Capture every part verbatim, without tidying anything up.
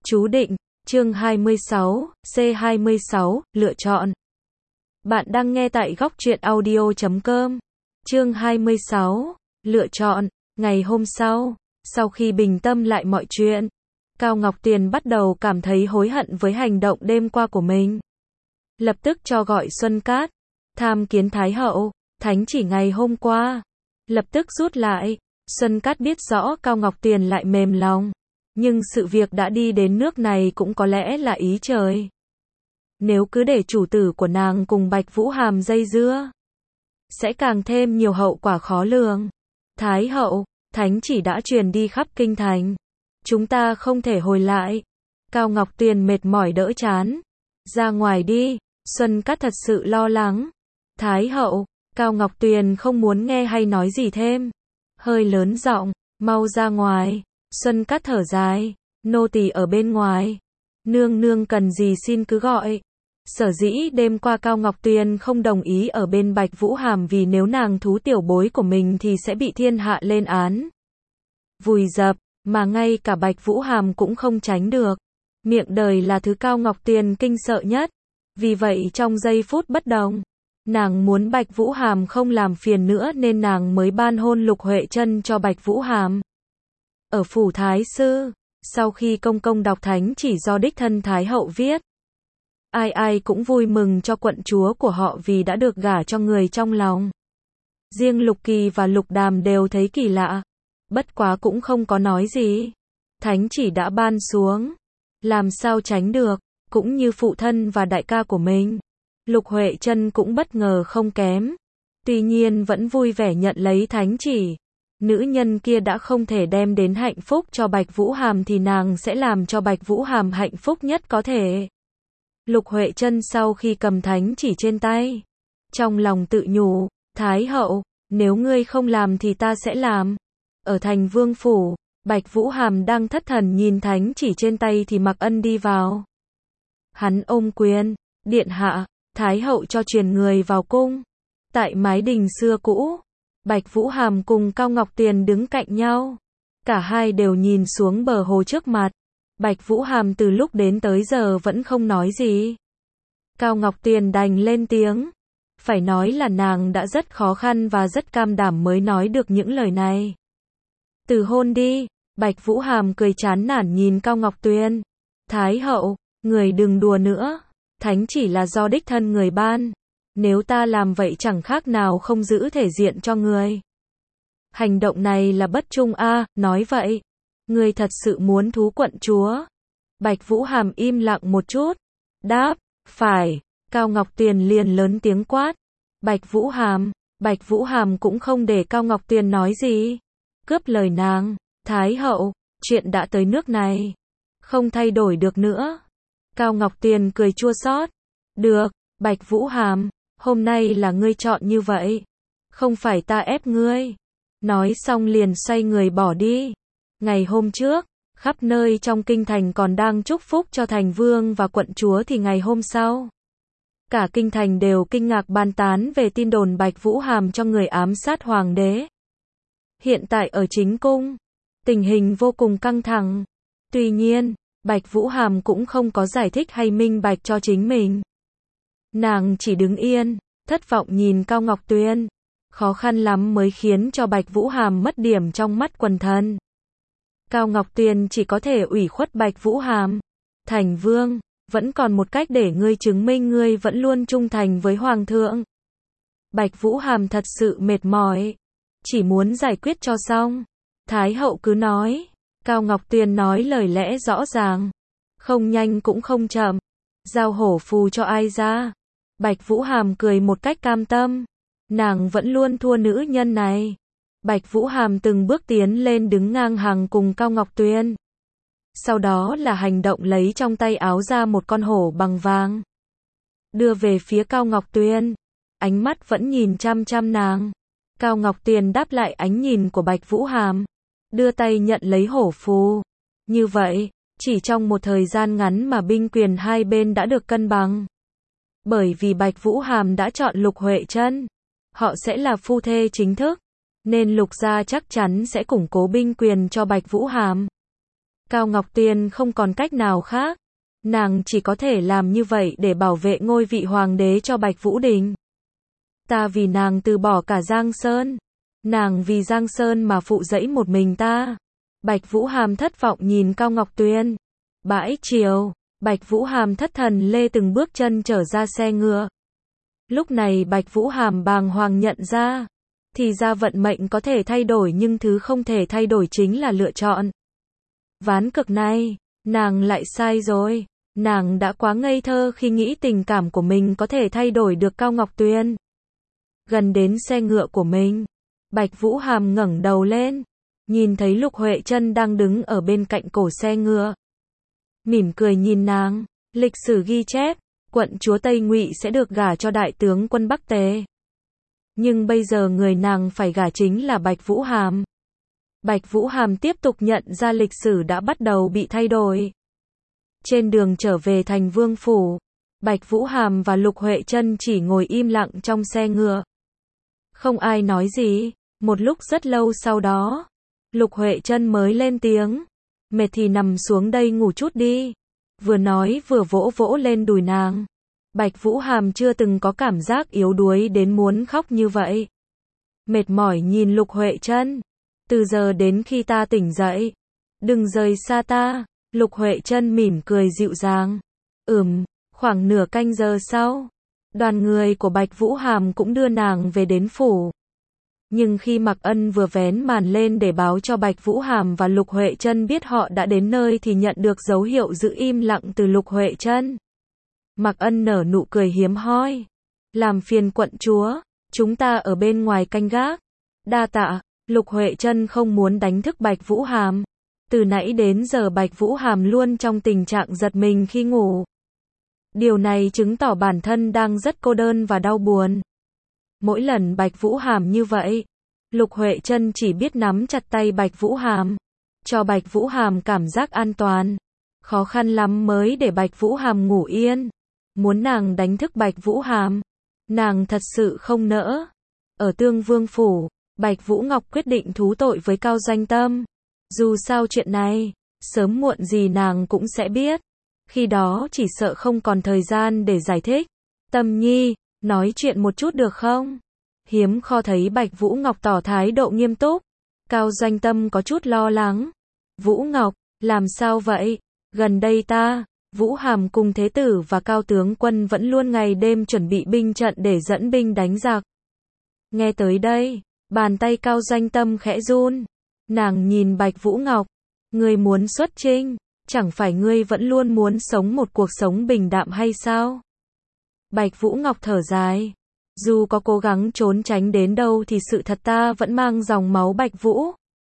Chú định, chương hai mươi sáu, C hai mươi sáu, lựa chọn. Bạn đang nghe tại góc truyện audio chấm com. Chương hai mươi sáu, lựa chọn. Ngày hôm sau, sau khi bình tâm lại mọi chuyện, Cao Ngọc Tuyền bắt đầu cảm thấy hối hận với hành động đêm qua của mình. Lập tức cho gọi Xuân Cát, tham kiến Thái hậu, thánh chỉ ngày hôm qua. Lập tức rút lại. Xuân Cát biết rõ Cao Ngọc Tuyền lại mềm lòng. Nhưng sự việc đã đi đến nước này cũng có lẽ là ý trời. Nếu cứ để chủ tử của nàng cùng Bạch Vũ Hàm dây dưa, sẽ càng thêm nhiều hậu quả khó lường. Thái hậu, thánh chỉ đã truyền đi khắp kinh thành. Chúng ta không thể hồi lại. Cao Ngọc Tuyền mệt mỏi đỡ chán. Ra ngoài đi. Xuân Cát thật sự lo lắng. Thái hậu, Cao Ngọc Tuyền không muốn nghe hay nói gì thêm. Hơi lớn giọng, mau ra ngoài. Xuân Cát thở dài, nô tỳ ở bên ngoài. Nương nương cần gì xin cứ gọi. Sở dĩ đêm qua Cao Ngọc Tuyền không đồng ý ở bên Bạch Vũ Hàm vì nếu nàng thú tiểu bối của mình thì sẽ bị thiên hạ lên án. Vùi dập, mà ngay cả Bạch Vũ Hàm cũng không tránh được. Miệng đời là thứ Cao Ngọc Tuyền kinh sợ nhất. Vì vậy trong giây phút bất đồng, nàng muốn Bạch Vũ Hàm không làm phiền nữa nên nàng mới ban hôn Lục Huệ Chân cho Bạch Vũ Hàm. Ở phủ Thái sư, sau khi công công đọc thánh chỉ do đích thân Thái hậu viết, ai ai cũng vui mừng cho quận chúa của họ vì đã được gả cho người trong lòng. Riêng Lục Kỳ và Lục Đàm đều thấy kỳ lạ, bất quá cũng không có nói gì. Thánh chỉ đã ban xuống, làm sao tránh được, cũng như phụ thân và đại ca của mình. Lục Huệ Chân cũng bất ngờ không kém, tuy nhiên vẫn vui vẻ nhận lấy thánh chỉ. Nữ nhân kia đã không thể đem đến hạnh phúc cho Bạch Vũ Hàm thì nàng sẽ làm cho Bạch Vũ Hàm hạnh phúc nhất có thể. Lục Huệ Chân sau khi cầm thánh chỉ trên tay, trong lòng tự nhủ, Thái hậu, nếu ngươi không làm thì ta sẽ làm. Ở thành Vương phủ, Bạch Vũ Hàm đang thất thần nhìn thánh chỉ trên tay thì Mặc Ân đi vào. Hắn ôm quyền, điện hạ, Thái hậu cho truyền người vào cung. Tại mái đình xưa cũ, Bạch Vũ Hàm cùng Cao Ngọc Tuyền đứng cạnh nhau. Cả hai đều nhìn xuống bờ hồ trước mặt. Bạch Vũ Hàm từ lúc đến tới giờ vẫn không nói gì. Cao Ngọc Tuyền đành lên tiếng. Phải nói là nàng đã rất khó khăn và rất cam đảm mới nói được những lời này. Từ hôn đi. Bạch Vũ Hàm cười chán nản nhìn Cao Ngọc Tuyền. Thái hậu, người đừng đùa nữa. Thánh chỉ là do đích thân người ban. Nếu ta làm vậy chẳng khác nào không giữ thể diện cho người. Hành động này là bất trung a, à, nói vậy. Người thật sự muốn thú quận chúa. Bạch Vũ Hàm im lặng một chút. Đáp, phải. Cao Ngọc Tuyền liền lớn tiếng quát. Bạch Vũ Hàm. Bạch Vũ Hàm cũng không để Cao Ngọc Tuyền nói gì. Cướp lời nàng. Thái hậu, chuyện đã tới nước này. Không thay đổi được nữa. Cao Ngọc Tuyền cười chua xót. Được, Bạch Vũ Hàm. Hôm nay là ngươi chọn như vậy. Không phải ta ép ngươi. Nói xong liền xoay người bỏ đi. Ngày hôm trước, khắp nơi trong kinh thành còn đang chúc phúc cho thành vương và quận chúa thì ngày hôm sau, cả kinh thành đều kinh ngạc bàn tán về tin đồn Bạch Vũ Hàm cho người ám sát hoàng đế. Hiện tại ở chính cung, tình hình vô cùng căng thẳng. Tuy nhiên, Bạch Vũ Hàm cũng không có giải thích hay minh bạch cho chính mình. Nàng chỉ đứng yên, thất vọng nhìn Cao Ngọc Tuyền. Khó khăn lắm mới khiến cho Bạch Vũ Hàm mất điểm trong mắt quần thần. Cao Ngọc Tuyền chỉ có thể ủy khuất Bạch Vũ Hàm. Thành vương, vẫn còn một cách để ngươi chứng minh ngươi vẫn luôn trung thành với Hoàng thượng. Bạch Vũ Hàm thật sự mệt mỏi. Chỉ muốn giải quyết cho xong. Thái hậu cứ nói. Cao Ngọc Tuyền nói lời lẽ rõ ràng. Không nhanh cũng không chậm. Giao hổ phù cho ai ra. Bạch Vũ Hàm cười một cách cam tâm. Nàng vẫn luôn thua nữ nhân này. Bạch Vũ Hàm từng bước tiến lên đứng ngang hàng cùng Cao Ngọc Tuyền. Sau đó là hành động lấy trong tay áo ra một con hổ bằng vàng. Đưa về phía Cao Ngọc Tuyền. Ánh mắt vẫn nhìn chăm chăm nàng. Cao Ngọc Tuyền đáp lại ánh nhìn của Bạch Vũ Hàm. Đưa tay nhận lấy hổ phù. Như vậy, chỉ trong một thời gian ngắn mà binh quyền hai bên đã được cân bằng. Bởi vì Bạch Vũ Hàm đã chọn Lục Huệ Chân, họ sẽ là phu thê chính thức, nên Lục gia chắc chắn sẽ củng cố binh quyền cho Bạch Vũ Hàm. Cao Ngọc Tuyên không còn cách nào khác. Nàng chỉ có thể làm như vậy để bảo vệ ngôi vị hoàng đế cho Bạch Vũ Đình. Ta vì nàng từ bỏ cả Giang Sơn. Nàng vì Giang Sơn mà phụ dẫy một mình ta. Bạch Vũ Hàm thất vọng nhìn Cao Ngọc Tuyên. Bãi chiều, Bạch Vũ Hàm thất thần lê từng bước chân trở ra xe ngựa. Lúc này Bạch Vũ Hàm bàng hoàng nhận ra. Thì ra vận mệnh có thể thay đổi nhưng thứ không thể thay đổi chính là lựa chọn. Ván cực này, nàng lại sai rồi. Nàng đã quá ngây thơ khi nghĩ tình cảm của mình có thể thay đổi được Cao Ngọc Tuyên. Gần đến xe ngựa của mình, Bạch Vũ Hàm ngẩng đầu lên, nhìn thấy Lục Huệ Trân đang đứng ở bên cạnh cổ xe ngựa. Mỉm cười nhìn nàng, lịch sử ghi chép, quận chúa Tây Ngụy sẽ được gả cho đại tướng quân Bắc Tề. Nhưng bây giờ người nàng phải gả chính là Bạch Vũ Hàm. Bạch Vũ Hàm tiếp tục nhận ra lịch sử đã bắt đầu bị thay đổi. Trên đường trở về thành Vương Phủ, Bạch Vũ Hàm và Lục Huệ Trân chỉ ngồi im lặng trong xe ngựa. Không ai nói gì, một lúc rất lâu sau đó, Lục Huệ Trân mới lên tiếng. Mệt thì nằm xuống đây ngủ chút đi. Vừa nói vừa vỗ vỗ lên đùi nàng. Bạch Vũ Hàm chưa từng có cảm giác yếu đuối đến muốn khóc như vậy. Mệt mỏi nhìn Lục Huệ Trân. Từ giờ đến khi ta tỉnh dậy, đừng rời xa ta. Lục Huệ Trân mỉm cười dịu dàng. Ừm, khoảng nửa canh giờ sau, đoàn người của Bạch Vũ Hàm cũng đưa nàng về đến phủ. Nhưng khi Mạc Ân vừa vén màn lên để báo cho Bạch Vũ Hàm và Lục Huệ Trân biết họ đã đến nơi thì nhận được dấu hiệu giữ im lặng từ Lục Huệ Trân. Mạc Ân nở nụ cười hiếm hoi. Làm phiền quận chúa, chúng ta ở bên ngoài canh gác. Đa tạ. Lục Huệ Trân không muốn đánh thức Bạch Vũ Hàm. Từ nãy đến giờ Bạch Vũ Hàm luôn trong tình trạng giật mình khi ngủ. Điều này chứng tỏ bản thân đang rất cô đơn và đau buồn. Mỗi lần Bạch Vũ Hàm như vậy, Lục Huệ Trân chỉ biết nắm chặt tay Bạch Vũ Hàm, cho Bạch Vũ Hàm cảm giác an toàn. Khó khăn lắm mới để Bạch Vũ Hàm ngủ yên. Muốn nàng đánh thức Bạch Vũ Hàm, nàng thật sự không nỡ. Ở Tương Vương Phủ, Bạch Vũ Ngọc quyết định thú tội với Cao Doanh Tâm. Dù sao chuyện này, sớm muộn gì nàng cũng sẽ biết. Khi đó chỉ sợ không còn thời gian để giải thích. Tâm Nhi, nói chuyện một chút được không? Hiếm kho thấy Bạch Vũ Ngọc tỏ thái độ nghiêm túc. Cao Doanh Tâm có chút lo lắng. Vũ Ngọc, làm sao vậy? Gần đây ta, Vũ Hàm cùng Thế Tử và Cao Tướng Quân vẫn luôn ngày đêm chuẩn bị binh trận để dẫn binh đánh giặc. Nghe tới đây, bàn tay Cao Doanh Tâm khẽ run. Nàng nhìn Bạch Vũ Ngọc. Ngươi muốn xuất chinh, chẳng phải ngươi vẫn luôn muốn sống một cuộc sống bình đạm hay sao? Bạch Vũ Ngọc thở dài. Dù có cố gắng trốn tránh đến đâu thì sự thật ta vẫn mang dòng máu Bạch Vũ.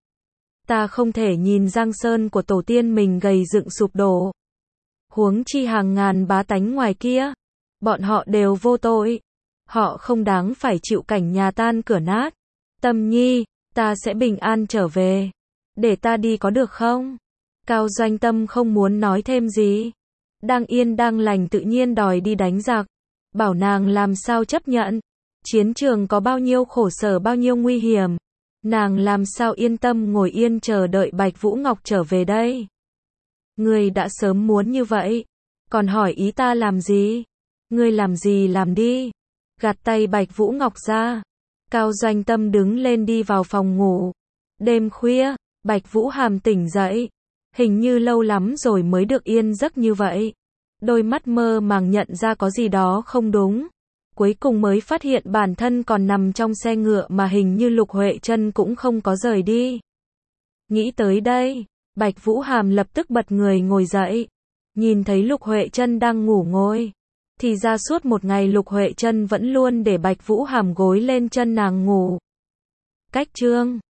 Ta không thể nhìn Giang Sơn của tổ tiên mình gầy dựng sụp đổ. Huống chi hàng ngàn bá tánh ngoài kia. Bọn họ đều vô tội. Họ không đáng phải chịu cảnh nhà tan cửa nát. Tâm Nhi, ta sẽ bình an trở về. Để ta đi có được không? Cao Doanh Tâm không muốn nói thêm gì. Đang yên đang lành tự nhiên đòi đi đánh giặc. Bảo nàng làm sao chấp nhận. Chiến trường có bao nhiêu khổ sở bao nhiêu nguy hiểm. Nàng làm sao yên tâm ngồi yên chờ đợi Bạch Vũ Ngọc trở về đây. Ngươi đã sớm muốn như vậy. Còn hỏi ý ta làm gì? Ngươi làm gì làm đi. Gạt tay Bạch Vũ Ngọc ra. Cao Doanh Tâm đứng lên đi vào phòng ngủ. Đêm khuya, Bạch Vũ Hàm tỉnh dậy. Hình như lâu lắm rồi mới được yên giấc như vậy. Đôi mắt mơ màng nhận ra có gì đó không đúng. Cuối cùng mới phát hiện bản thân còn nằm trong xe ngựa mà hình như Lục Huệ Trân cũng không có rời đi. Nghĩ tới đây, Bạch Vũ Hàm lập tức bật người ngồi dậy. Nhìn thấy Lục Huệ Trân đang ngủ ngồi. Thì ra suốt một ngày Lục Huệ Trân vẫn luôn để Bạch Vũ Hàm gối lên chân nàng ngủ. Cách chương